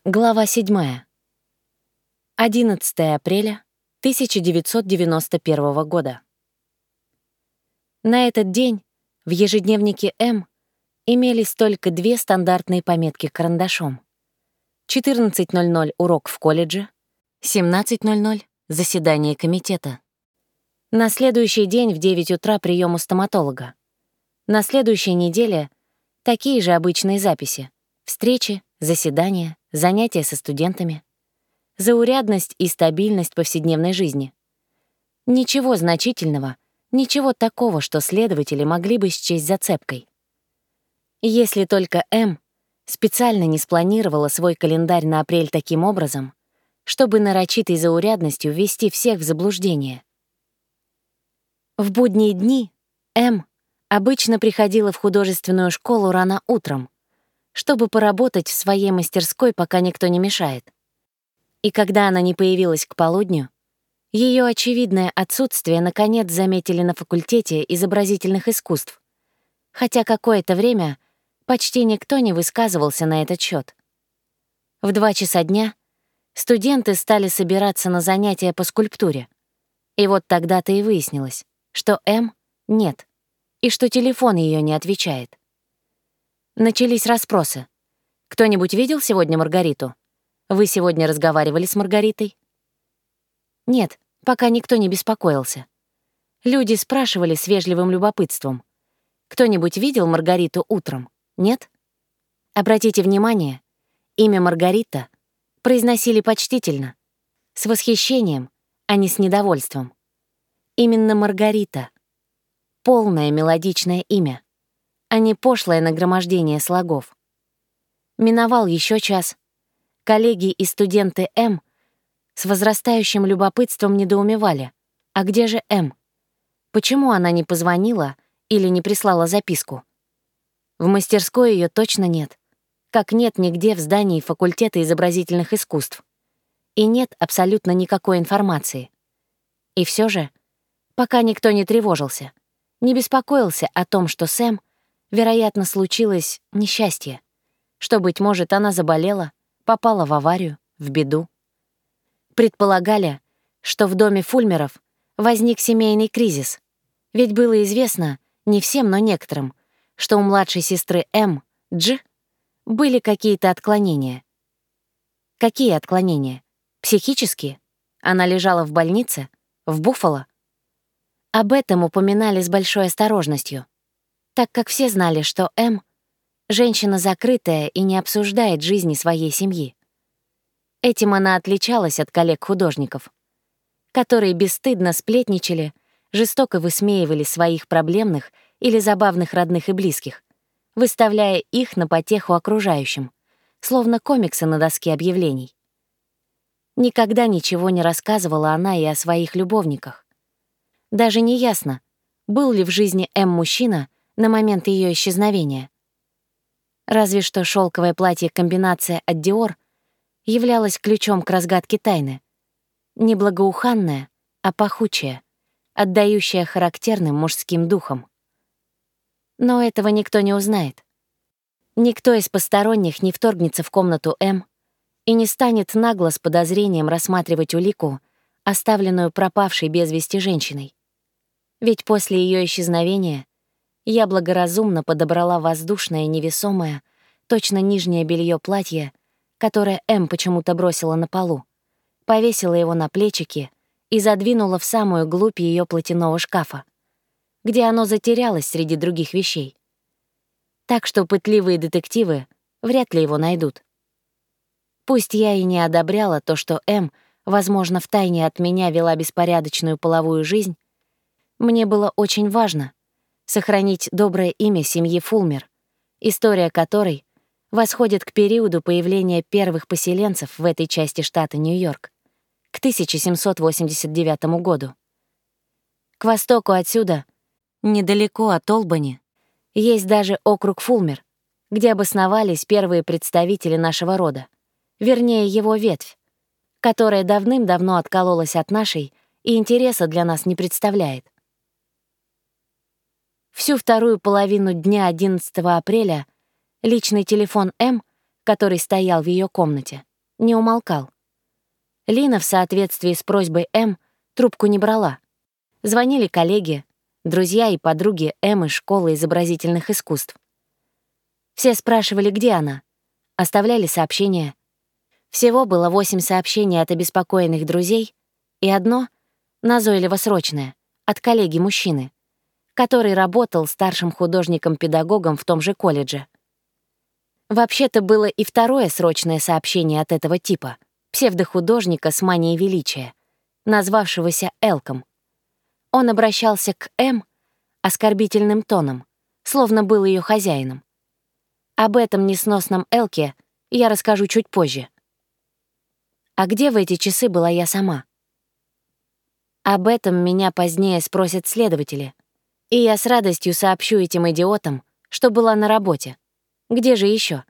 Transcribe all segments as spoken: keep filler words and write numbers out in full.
Глава седьмая. одиннадцатое апреля тысяча девятьсот девяносто первого года. На этот день в ежедневнике М имелись только две стандартные пометки карандашом. четырнадцать ноль ноль урок в колледже, семнадцать ноль ноль заседание комитета. На следующий день в девять утра прием у стоматолога. На следующей неделе такие же обычные записи: встречи, заседания, занятия со студентами. Заурядность и стабильность повседневной жизни. Ничего значительного, ничего такого, что следователи могли бы счесть зацепкой. Если только М специально не спланировала свой календарь на апрель таким образом, чтобы нарочитой заурядностью ввести всех в заблуждение. В будние дни М обычно приходила в художественную школу рано утром, чтобы поработать в своей мастерской, пока никто не мешает. И когда она не появилась к полудню, ее очевидное отсутствие наконец заметили на факультете изобразительных искусств, хотя какое-то время почти никто не высказывался на этот счет. В два часа дня студенты стали собираться на занятия по скульптуре, и вот тогда-то и выяснилось, что М нет, и что телефон ее не отвечает. Начались расспросы. «Кто-нибудь видел сегодня Маргариту? Вы сегодня разговаривали с Маргаритой?» Нет, пока никто не беспокоился. Люди спрашивали с вежливым любопытством. «Кто-нибудь видел Маргариту утром? Нет?» Обратите внимание, имя Маргарита произносили почтительно, с восхищением, а не с недовольством. Именно Маргарита. Полное мелодичное имя, а не пошлое нагромождение слогов. Миновал еще час. Коллеги и студенты М с возрастающим любопытством недоумевали: а где же М? Почему она не позвонила или не прислала записку? В мастерской ее точно нет, как нет нигде в здании факультета изобразительных искусств. И нет абсолютно никакой информации. И все же, пока никто не тревожился, не беспокоился о том, что с М, вероятно, случилось несчастье, что, быть может, она заболела, попала в аварию, в беду. Предполагали, что в доме Фульмеров возник семейный кризис, ведь было известно, не всем, но некоторым, что у младшей сестры М, Дж, были какие-то отклонения. Какие отклонения? Психические? Она лежала в больнице? В Буффало? Об этом упоминали с большой осторожностью, так как все знали, что М — женщина закрытая и не обсуждает жизни своей семьи. Этим она отличалась от коллег-художников, которые бесстыдно сплетничали, жестоко высмеивали своих проблемных или забавных родных и близких, выставляя их на потеху окружающим, словно комиксы на доске объявлений. Никогда ничего не рассказывала она и о своих любовниках. Даже не ясно, был ли в жизни М мужчина на момент ее исчезновения. Разве что шелковое платье-комбинация от Dior являлось ключом к разгадке тайны. Не благоуханное, а пахучее, отдающее характерным мужским духом. Но этого никто не узнает. Никто из посторонних не вторгнется в комнату М и не станет нагло с подозрением рассматривать улику, оставленную пропавшей без вести женщиной. Ведь после ее исчезновения я благоразумно подобрала воздушное, невесомое, точно нижнее белье платье, которое М почему-то бросила на полу, повесила его на плечики и задвинула в самую глубь ее платяного шкафа, где оно затерялось среди других вещей. Так что пытливые детективы вряд ли его найдут. Пусть я и не одобряла то, что М, возможно, втайне от меня вела беспорядочную половую жизнь, мне было очень важно сохранить доброе имя семьи Фулмер, история которой восходит к периоду появления первых поселенцев в этой части штата Нью-Йорк, к тысяча семьсот восемьдесят девятому году. К востоку отсюда, недалеко от Олбани, есть даже округ Фулмер, где обосновались первые представители нашего рода, вернее, его ветвь, которая давным-давно откололась от нашей и интереса для нас не представляет. Всю вторую половину дня одиннадцатого апреля личный телефон М, который стоял в ее комнате, не умолкал. Лина в соответствии с просьбой М трубку не брала. Звонили коллеги, друзья и подруги М из школы изобразительных искусств. Все спрашивали, где она, оставляли сообщения. Всего было восемь сообщений от обеспокоенных друзей и одно, назойливо срочное, от коллеги-мужчины, который работал старшим художником-педагогом в том же колледже. Вообще-то было и второе срочное сообщение от этого типа, псевдохудожника с манией величия, назвавшегося Элком. Он обращался к М оскорбительным тоном, словно был ее хозяином. Об этом несносном Элке я расскажу чуть позже. А где в эти часы была я сама? Об этом меня позднее спросят следователи, и я с радостью сообщу этим идиотам, что была на работе. Где же еще?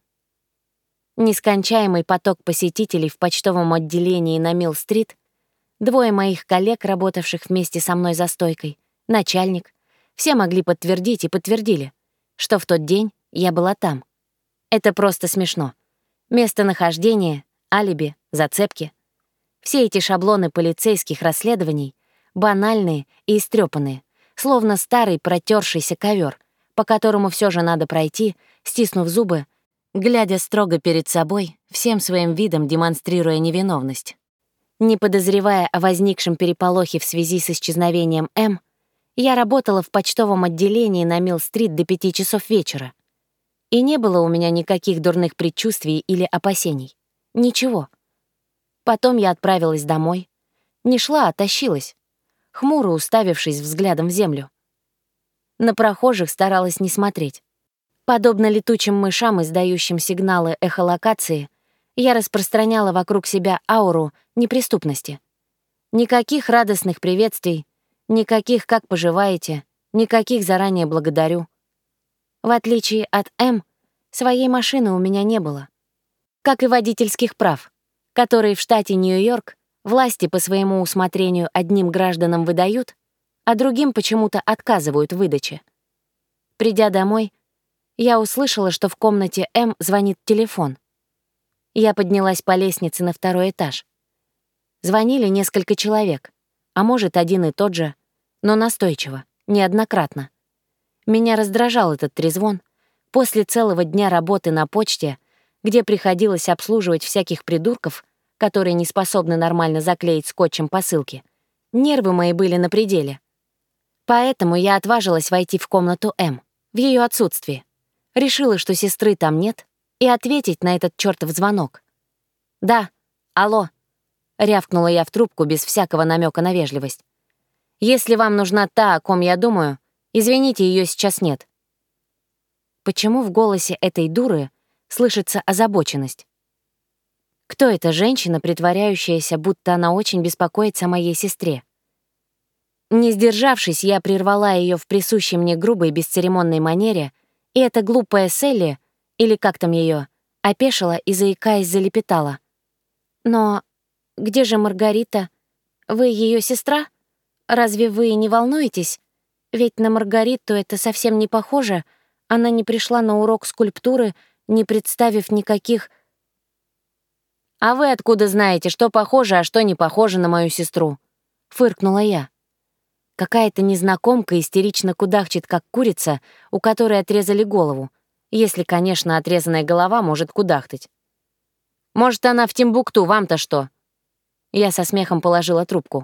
Нескончаемый поток посетителей в почтовом отделении на Милл-стрит, двое моих коллег, работавших вместе со мной за стойкой, начальник, все могли подтвердить и подтвердили, что в тот день я была там. Это просто смешно. Местонахождение, алиби, зацепки. Все эти шаблоны полицейских расследований банальные и истрепанные, словно старый протёршийся ковер, по которому все же надо пройти, стиснув зубы, глядя строго перед собой, всем своим видом демонстрируя невиновность. Не подозревая о возникшем переполохе в связи с исчезновением М, я работала в почтовом отделении на Милл-стрит до пяти часов вечера. И не было у меня никаких дурных предчувствий или опасений. Ничего. Потом я отправилась домой. Не шла, а тащилась, хмуро уставившись взглядом в землю. На прохожих старалась не смотреть. Подобно летучим мышам, издающим сигналы эхолокации, я распространяла вокруг себя ауру неприступности. Никаких радостных приветствий, никаких «как поживаете», никаких «заранее благодарю». В отличие от М, своей машины у меня не было. Как и водительских прав, которые в штате Нью-Йорк власти по своему усмотрению одним гражданам выдают, а другим почему-то отказывают в выдаче. Придя домой, я услышала, что в комнате М звонит телефон. Я поднялась по лестнице на второй этаж. Звонили несколько человек, а может, один и тот же, но настойчиво, неоднократно. Меня раздражал этот трезвон. После целого дня работы на почте, где приходилось обслуживать всяких придурков, которые не способны нормально заклеить скотчем посылки, нервы мои были на пределе. Поэтому я отважилась войти в комнату М, в ее отсутствие. Решила, что сестры там нет, и ответить на этот чёртов звонок. «Да, алло», — рявкнула я в трубку без всякого намека на вежливость. «Если вам нужна та, о ком я думаю, извините, ее сейчас нет». Почему в голосе этой дуры слышится озабоченность? Кто эта женщина, притворяющаяся, будто она очень беспокоится о моей сестре? Не сдержавшись, я прервала ее в присущей мне грубой бесцеремонной манере, и эта глупая Селли, или как там ее, опешила и, заикаясь, залепетала. «Но где же Маргарита? Вы ее сестра? Разве вы не волнуетесь? Ведь на Маргариту это совсем не похоже. Она не пришла на урок скульптуры, не представив никаких...» «А вы откуда знаете, что похоже, а что не похоже на мою сестру?» — фыркнула я. Какая-то незнакомка истерично кудахчет, как курица, у которой отрезали голову, если, конечно, отрезанная голова может кудахтать. «Может, она в Тимбукту, вам-то что?» Я со смехом положила трубку.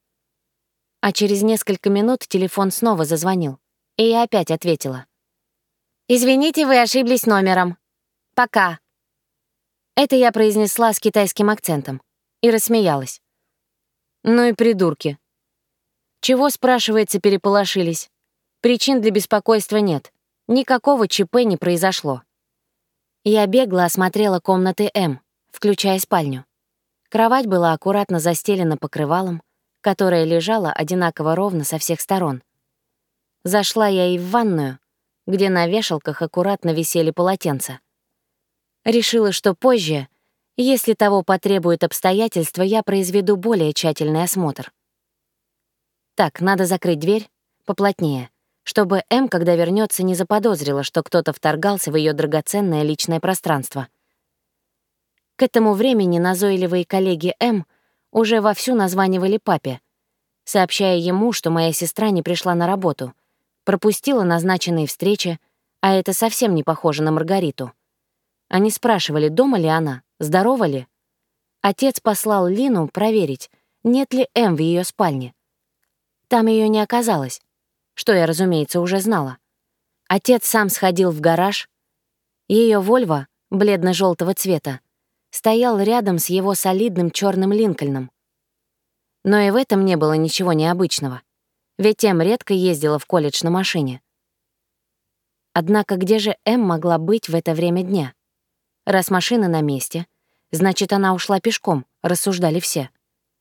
А через несколько минут телефон снова зазвонил, и я опять ответила. «Извините, вы ошиблись номером. Пока». Это я произнесла с китайским акцентом и рассмеялась. Ну и придурки. Чего, спрашивается, переполошились? Причин для беспокойства нет. Никакого ЧП не произошло. Я бегло осмотрела комнаты М, включая спальню. Кровать была аккуратно застелена покрывалом, которое лежало одинаково ровно со всех сторон. Зашла я и в ванную, где на вешалках аккуратно висели полотенца. Решила, что позже, если того потребуют обстоятельства, я произведу более тщательный осмотр. Так, надо закрыть дверь поплотнее, чтобы М, когда вернется, не заподозрила, что кто-то вторгался в ее драгоценное личное пространство. К этому времени назойливые коллеги М уже вовсю названивали папе, сообщая ему, что моя сестра не пришла на работу, пропустила назначенные встречи, а это совсем не похоже на Маргариту. Они спрашивали, дома ли она, здорова ли. Отец послал Лину проверить, нет ли М в ее спальне. Там ее не оказалось, что я, разумеется, уже знала. Отец сам сходил в гараж. Ее Вольво, бледно-желтого цвета, стоял рядом с его солидным черным Линкольном. Но и в этом не было ничего необычного, ведь М редко ездила в колледж на машине. Однако где же М могла быть в это время дня? Раз машина на месте, значит, она ушла пешком, рассуждали все.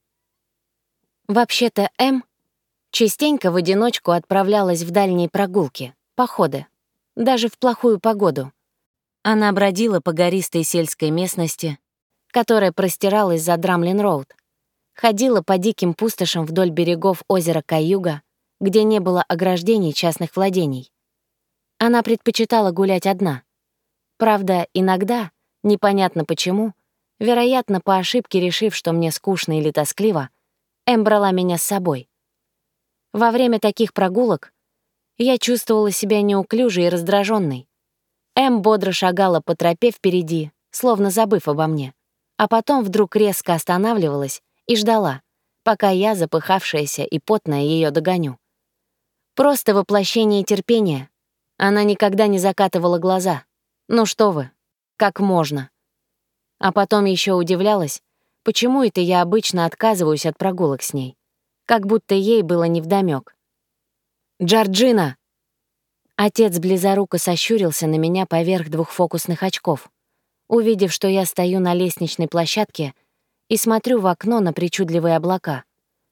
Вообще-то М частенько в одиночку отправлялась в дальние прогулки, походы, даже в плохую погоду. Она бродила по гористой сельской местности, которая простиралась за Драмлин-роуд, ходила по диким пустошам вдоль берегов озера Каюга, где не было ограждений частных владений. Она предпочитала гулять одна. Правда, иногда, непонятно почему, вероятно, по ошибке решив, что мне скучно или тоскливо, Эм брала меня с собой. Во время таких прогулок я чувствовала себя неуклюжей и раздраженной. Эм бодро шагала по тропе впереди, словно забыв обо мне, а потом вдруг резко останавливалась и ждала, пока я, запыхавшаяся и потная, ее догоню. Просто воплощение терпения. Она никогда не закатывала глаза. Ну что вы, как можно? А потом еще удивлялась, почему это я обычно отказываюсь от прогулок с ней, как будто ей было невдомёк. «Джорджина!» Отец близоруко сощурился на меня поверх двухфокусных очков, увидев, что я стою на лестничной площадке и смотрю в окно на причудливые облака.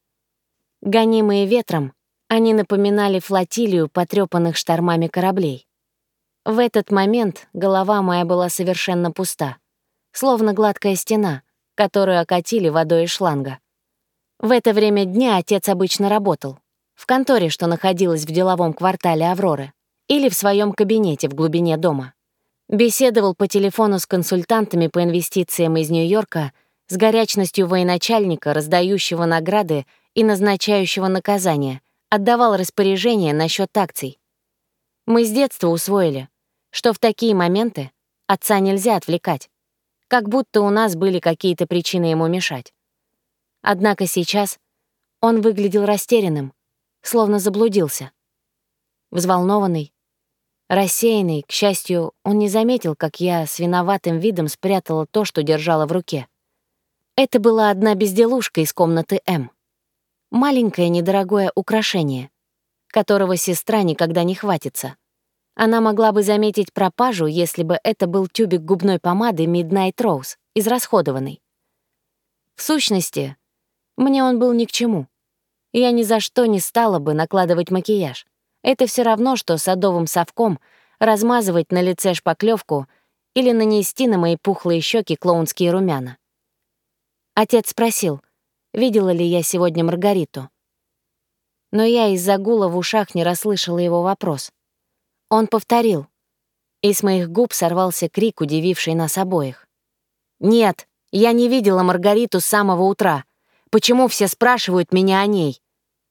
Гонимые ветром, они напоминали флотилию потрёпанных штормами кораблей. В этот момент голова моя была совершенно пуста, словно гладкая стена, которую окатили водой из шланга. В это время дня отец обычно работал в конторе, что находилась в деловом квартале Авроры, или в своем кабинете в глубине дома. Беседовал по телефону с консультантами по инвестициям из Нью-Йорка с горячностью военачальника, раздающего награды и назначающего наказания, отдавал распоряжения насчет акций. Мы с детства усвоили, что в такие моменты отца нельзя отвлекать, как будто у нас были какие-то причины ему мешать. Однако сейчас он выглядел растерянным, словно заблудился. Взволнованный, рассеянный, к счастью, он не заметил, как я с виноватым видом спрятала то, что держала в руке. Это была одна безделушка из комнаты М. Маленькое недорогое украшение, которого сестра никогда не хватится. Она могла бы заметить пропажу, если бы это был тюбик губной помады Midnight Rose, израсходованный. В сущности, мне он был ни к чему. Я ни за что не стала бы накладывать макияж. Это все равно, что садовым совком размазывать на лице шпаклевку или нанести на мои пухлые щеки клоунские румяна. Отец спросил, видела ли я сегодня Маргариту. Но я из-за гула в ушах не расслышала его вопрос. Он повторил, и с моих губ сорвался крик, удививший нас обоих. «Нет, я не видела Маргариту с самого утра. Почему все спрашивают меня о ней?»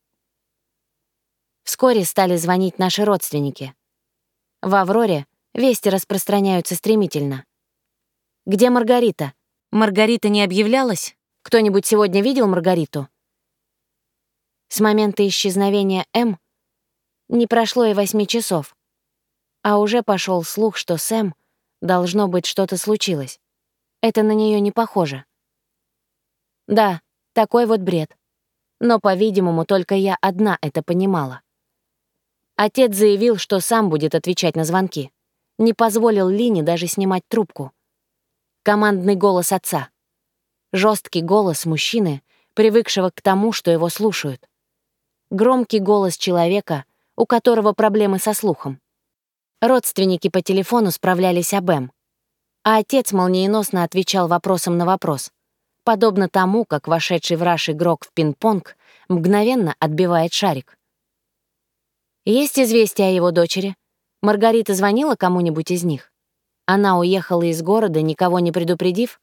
Вскоре стали звонить наши родственники. В Авроре вести распространяются стремительно. «Где Маргарита? Маргарита не объявлялась? Кто-нибудь сегодня видел Маргариту?» С момента исчезновения М не прошло и восьми часов, а уже пошел слух, что с М должно быть что-то случилось. Это на нее не похоже. Да, такой вот бред. Но, по-видимому, только я одна это понимала. Отец заявил, что сам будет отвечать на звонки. Не позволил Лине даже снимать трубку. Командный голос отца. Жесткий голос мужчины, привыкшего к тому, что его слушают. Громкий голос человека, у которого проблемы со слухом. Родственники по телефону справлялись об Эм, а отец молниеносно отвечал вопросом на вопрос, подобно тому, как вошедший в раж игрок в пинг-понг мгновенно отбивает шарик. Есть известие о его дочери? Маргарита звонила кому-нибудь из них? Она уехала из города, никого не предупредив?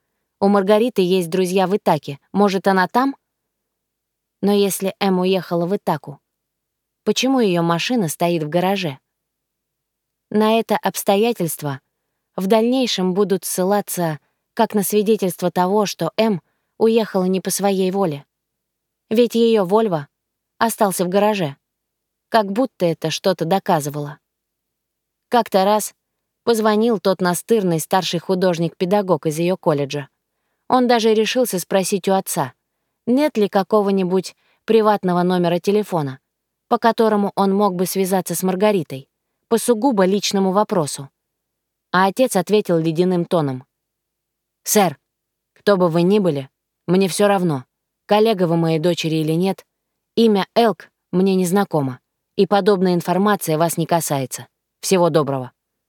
У Маргариты есть друзья в Итаке. Может, она там? Но если Эм уехала в Итаку, почему ее машина стоит в гараже? На это обстоятельство в дальнейшем будут ссылаться как на свидетельство того, что Эм уехала не по своей воле. Ведь ее Вольво остался в гараже, как будто это что-то доказывало. Как-то раз позвонил тот настырный старший художник-педагог из ее колледжа. Он даже решился спросить у отца, нет ли какого-нибудь приватного номера телефона, по которому он мог бы связаться с Маргаритой, по сугубо личному вопросу. А отец ответил ледяным тоном. «Сэр, кто бы вы ни были, мне все равно, коллега вы моей дочери или нет, имя Элк мне не знакомо, и подобная информация вас не касается. Всего доброго».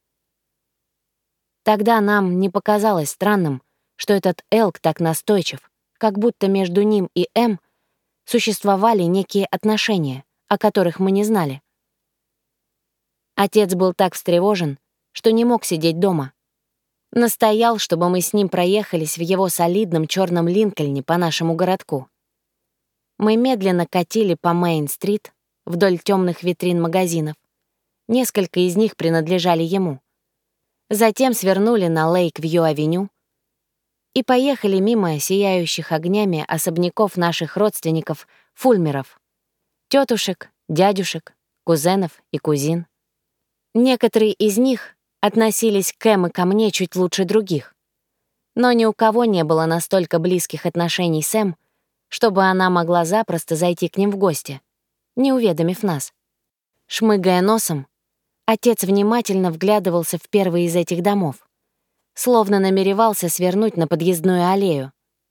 Тогда нам не показалось странным, что этот Элк так настойчив, как будто между ним и Эм существовали некие отношения, о которых мы не знали. Отец был так встревожен, что не мог сидеть дома. Настоял, чтобы мы с ним проехались в его солидном черном Линкольне по нашему городку. Мы медленно катили по Мейн-стрит вдоль темных витрин магазинов. Несколько из них принадлежали ему. Затем свернули на Лейк-Вью-авеню и поехали мимо сияющих огнями особняков наших родственников Фульмеров, тетушек, дядюшек, кузенов и кузин. Некоторые из них относились к Эм и ко мне чуть лучше других, но ни у кого не было настолько близких отношений с Эм, чтобы она могла запросто зайти к ним в гости, не уведомив нас. Шмыгая носом, отец внимательно вглядывался в первый из этих домов, словно намеревался свернуть на подъездную аллею.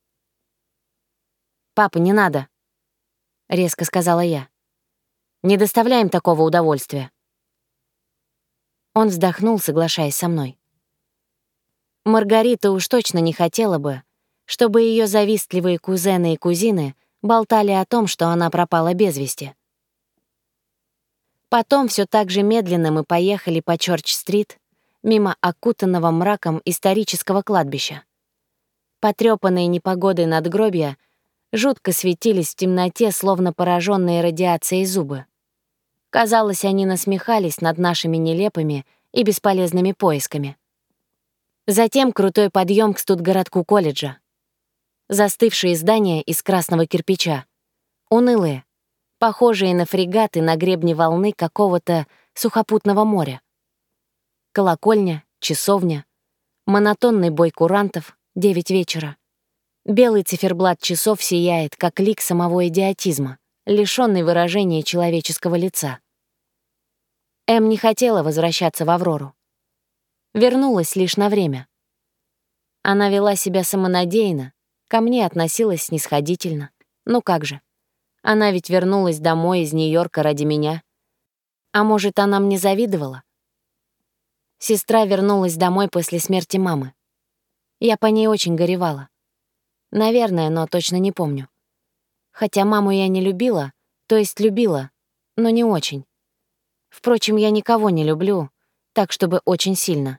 «Папа, не надо», — резко сказала я. «Не доставляем такого удовольствия». Он вздохнул, соглашаясь со мной. Маргарита уж точно не хотела бы, чтобы ее завистливые кузены и кузины болтали о том, что она пропала без вести. Потом все так же медленно мы поехали по Чорч-стрит, мимо окутанного мраком исторического кладбища. Потрёпанные непогодой надгробья жутко светились в темноте, словно пораженные радиацией зубы. Казалось, они насмехались над нашими нелепыми и бесполезными поисками. Затем крутой подъем к студгородку колледжа. Застывшие здания из красного кирпича. Унылые, похожие на фрегаты на гребне волны какого-то сухопутного моря. Колокольня, часовня, монотонный бой курантов, девять вечера. Белый циферблат часов сияет, как лик самого идиотизма, лишённый выражения человеческого лица. Эм не хотела возвращаться в Аврору. Вернулась лишь на время. Она вела себя самонадеянно, ко мне относилась снисходительно. Ну как же, она ведь вернулась домой из Нью-Йорка ради меня. А может, она мне завидовала? Сестра вернулась домой после смерти мамы. Я по ней очень горевала. Наверное, но точно не помню. Хотя маму я не любила, то есть любила, но не очень. Впрочем, я никого не люблю, так чтобы очень сильно.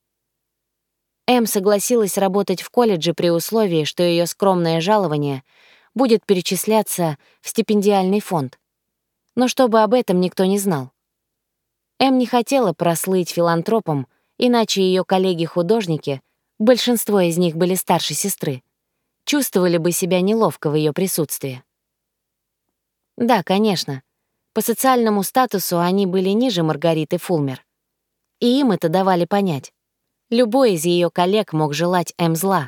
Эм согласилась работать в колледже при условии, что ее скромное жалование будет перечисляться в стипендиальный фонд. Но чтобы об этом никто не знал. Эм не хотела прослыть филантропом, иначе ее коллеги-художники, большинство из них были старше сестры, чувствовали бы себя неловко в ее присутствии. Да, конечно, по социальному статусу они были ниже Маргариты Фулмер. И им это давали понять. Любой из ее коллег мог желать Эм зла.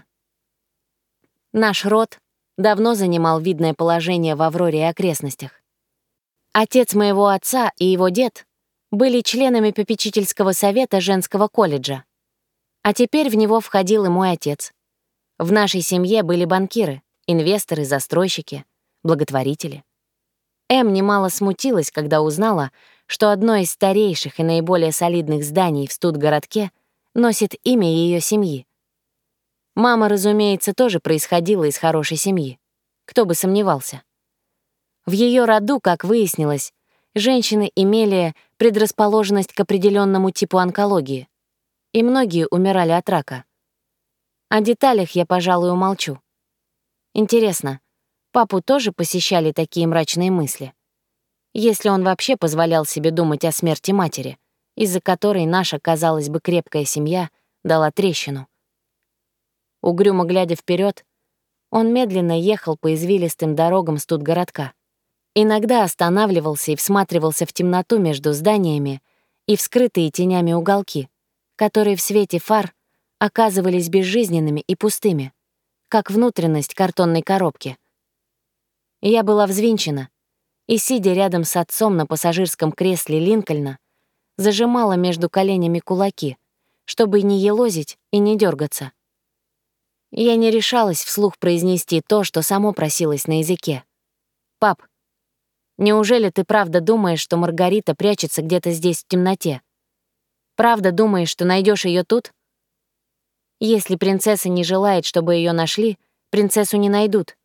Наш род давно занимал видное положение в Авроре и окрестностях. Отец моего отца и его дед были членами попечительского совета женского колледжа. А теперь в него входил и мой отец. В нашей семье были банкиры, инвесторы, застройщики, благотворители. Эм немало смутилась, когда узнала, что одно из старейших и наиболее солидных зданий в студгородке носит имя ее семьи. Мама, разумеется, тоже происходила из хорошей семьи. Кто бы сомневался. В ее роду, как выяснилось, женщины имели предрасположенность к определенному типу онкологии, и многие умирали от рака. О деталях я, пожалуй, умолчу. Интересно, папу тоже посещали такие мрачные мысли? Если он вообще позволял себе думать о смерти матери, из-за которой наша, казалось бы, крепкая семья дала трещину. Угрюмо глядя вперед, он медленно ехал по извилистым дорогам студгородка. Иногда останавливался и всматривался в темноту между зданиями и вскрытые тенями уголки, которые в свете фар оказывались безжизненными и пустыми, как внутренность картонной коробки. Я была взвинчена и, сидя рядом с отцом на пассажирском кресле Линкольна, зажимала между коленями кулаки, чтобы не елозить и не дергаться. Я не решалась вслух произнести то, что само просилось на языке. «Пап, неужели ты правда думаешь, что Маргарита прячется где-то здесь в темноте? Правда думаешь, что найдешь ее тут? Если принцесса не желает, чтобы ее нашли, принцессу не найдут».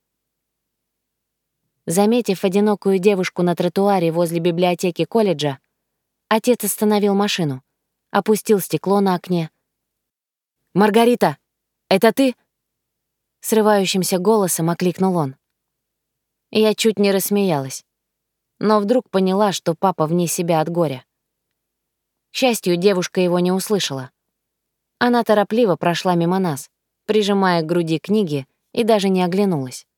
Заметив одинокую девушку на тротуаре возле библиотеки колледжа, отец остановил машину, опустил стекло на окне. «Маргарита, это ты?» Срывающимся голосом окликнул он. Я чуть не рассмеялась, но вдруг поняла, что папа вне себя от горя. К счастью, девушка его не услышала. Она торопливо прошла мимо нас, прижимая к груди книги, и даже не оглянулась.